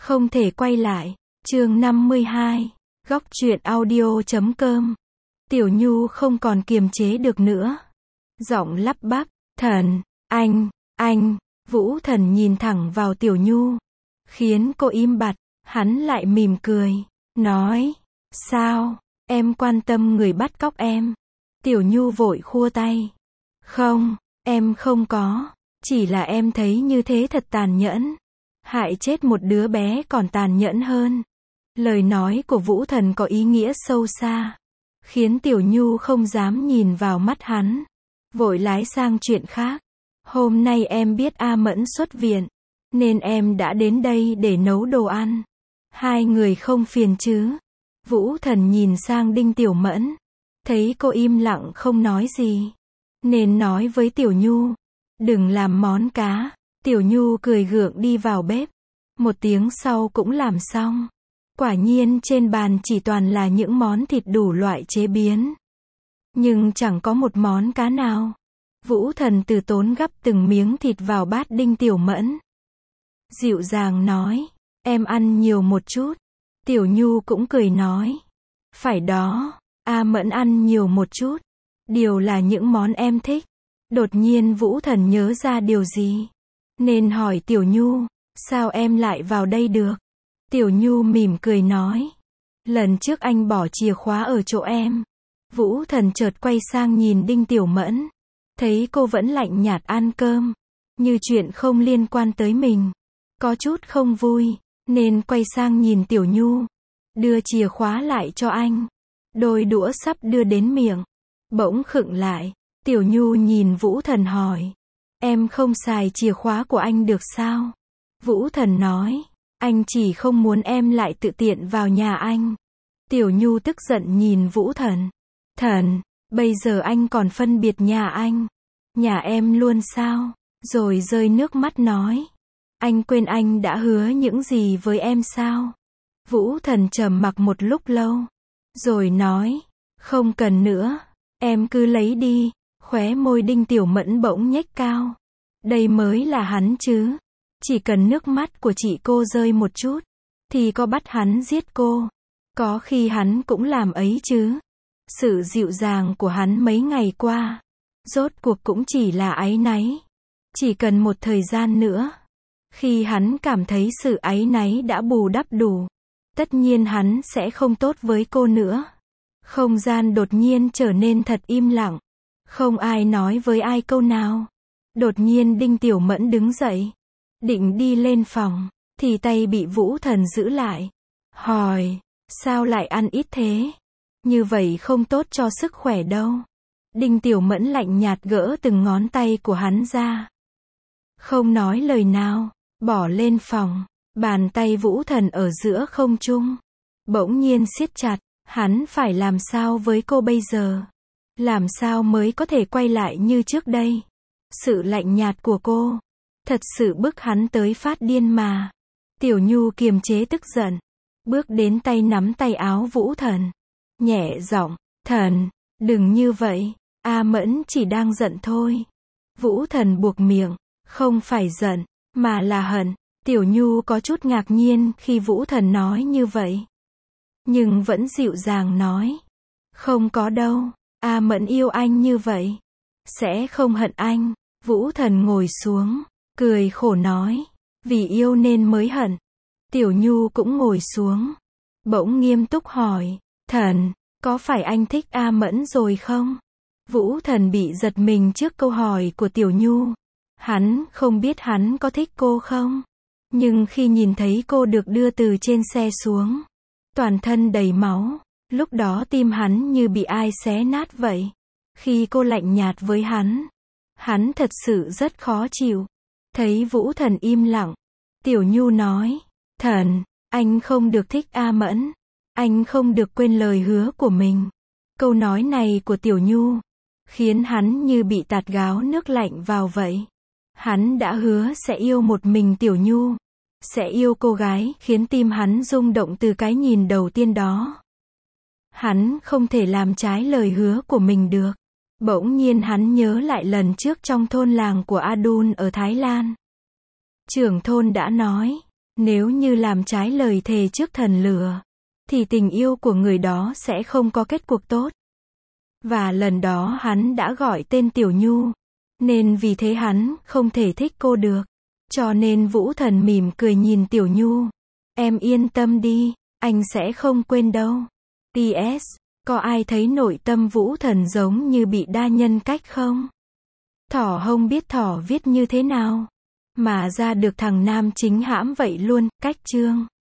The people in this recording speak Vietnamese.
Không thể quay lại. Chương 52. Góc truyện audio.com. Tiểu Nhu không còn kiềm chế được nữa. Giọng lắp bắp, "Thần, anh." Vũ Thần nhìn thẳng vào Tiểu Nhu, khiến cô im bặt. Hắn lại mỉm cười, nói, "Sao, em quan tâm người bắt cóc em?" Tiểu Nhu vội khua tay, "Không, em không có, chỉ là em thấy như thế thật tàn nhẫn. Hại chết một đứa bé còn tàn nhẫn hơn." Lời nói của Vũ Thần có ý nghĩa sâu xa, khiến Tiểu Nhu không dám nhìn vào mắt hắn, vội lái sang chuyện khác. "Hôm nay em biết A Mẫn xuất viện, nên em đã đến đây để nấu đồ ăn. Hai người không phiền chứ?" Vũ Thần nhìn sang Đinh Tiểu Mẫn, thấy cô im lặng không nói gì, nên nói với Tiểu Nhu, "Đừng làm món cá." Tiểu Nhu cười gượng đi vào bếp. Một tiếng sau cũng làm xong. Quả nhiên trên bàn chỉ toàn là những món thịt đủ loại chế biến, nhưng chẳng có một món cá nào. Vũ Thần từ tốn gắp từng miếng thịt vào bát Đinh Tiểu Mẫn, dịu dàng nói, "Em ăn nhiều một chút." Tiểu Nhu cũng cười nói, "Phải đó, A Mẫn ăn nhiều một chút, đều là những món em thích." Đột nhiên Vũ Thần nhớ ra điều gì, nên hỏi Tiểu Nhu, "Sao em lại vào đây được?" Tiểu Nhu mỉm cười nói, "Lần trước anh bỏ chìa khóa ở chỗ em." Vũ Thần chợt quay sang nhìn Đinh Tiểu Mẫn, thấy cô vẫn lạnh nhạt ăn cơm, như chuyện không liên quan tới mình, có chút không vui, nên quay sang nhìn Tiểu Nhu, đưa chìa khóa lại cho anh. Đôi đũa sắp đưa đến miệng, bỗng khựng lại. Tiểu Nhu nhìn Vũ Thần hỏi, "Em không xài chìa khóa của anh được sao?" Vũ Thần nói, "Anh chỉ không muốn em lại tự tiện vào nhà anh." Tiểu Nhu tức giận nhìn Vũ Thần, "Thần, bây giờ anh còn phân biệt nhà anh, nhà em luôn sao?" Rồi rơi nước mắt nói, "Anh quên anh đã hứa những gì với em sao?" Vũ Thần trầm mặc một lúc lâu, rồi nói, "Không cần nữa, em cứ lấy đi." Khóe môi Đinh Tiểu Mẫn bỗng nhếch cao. Đây mới là hắn chứ. Chỉ cần nước mắt của chị cô rơi một chút, thì có bắt hắn giết cô. Có khi hắn cũng làm ấy chứ. Sự dịu dàng của hắn mấy ngày qua, rốt cuộc cũng chỉ là áy náy. Chỉ cần một thời gian nữa, khi hắn cảm thấy sự áy náy đã bù đắp đủ, tất nhiên hắn sẽ không tốt với cô nữa. Không gian đột nhiên trở nên thật im lặng. Không ai nói với ai câu nào. Đột nhiên Đinh Tiểu Mẫn đứng dậy, định đi lên phòng, thì tay bị Vũ Thần giữ lại. Hỏi, "Sao lại ăn ít thế? Như vậy không tốt cho sức khỏe đâu." Đinh Tiểu Mẫn lạnh nhạt gỡ từng ngón tay của hắn ra, không nói lời nào, bỏ lên phòng. Bàn tay Vũ Thần ở giữa không trung, bỗng nhiên siết chặt. Hắn phải làm sao với cô bây giờ? Làm sao mới có thể quay lại như trước đây? Sự lạnh nhạt của cô, thật sự bức hắn tới phát điên mà. Tiểu Nhu kiềm chế tức giận, bước đến tay nắm tay áo Vũ Thần, nhẹ giọng, "Thần, đừng như vậy, A Mẫn chỉ đang giận thôi." Vũ Thần buộc miệng, "Không phải giận, mà là hận." Tiểu Nhu có chút ngạc nhiên khi Vũ Thần nói như vậy, nhưng vẫn dịu dàng nói, "Không có đâu, A Mẫn yêu anh như vậy, sẽ không hận anh." Vũ Thần ngồi xuống, cười khổ nói, "Vì yêu nên mới hận." Tiểu Nhu cũng ngồi xuống, bỗng nghiêm túc hỏi, "Thần, có phải anh thích A Mẫn rồi không?" Vũ Thần bị giật mình trước câu hỏi của Tiểu Nhu. Hắn không biết hắn có thích cô không, nhưng khi nhìn thấy cô được đưa từ trên xe xuống, toàn thân đầy máu, lúc đó tim hắn như bị ai xé nát vậy. Khi cô lạnh nhạt với hắn thật sự rất khó chịu. Thấy Vũ Thần im lặng, Tiểu Nhu nói, "Thần, anh không được thích A Mẫn. Anh không được quên lời hứa của mình." Câu nói này của Tiểu Nhu khiến hắn như bị tạt gáo nước lạnh vào vậy. Hắn đã hứa sẽ yêu một mình Tiểu Nhu, sẽ yêu cô gái khiến tim hắn rung động từ cái nhìn đầu tiên đó. Hắn không thể làm trái lời hứa của mình được. Bỗng nhiên hắn nhớ lại lần trước trong thôn làng của Adun ở Thái Lan. Trưởng thôn đã nói, Nếu như làm trái lời thề trước thần lửa, thì tình yêu của người đó sẽ không có kết cục tốt. Và lần đó hắn đã gọi tên Tiểu Nhu, nên vì thế hắn không thể thích cô được. Cho nên Vũ Thần mỉm cười nhìn Tiểu Nhu. Em yên tâm đi, anh sẽ không quên đâu. PS, có ai thấy nội tâm Vũ Thần giống như bị đa nhân cách không? Thỏ không biết thỏ viết như thế nào, mà ra được thằng nam chính hãm vậy luôn, cách chương.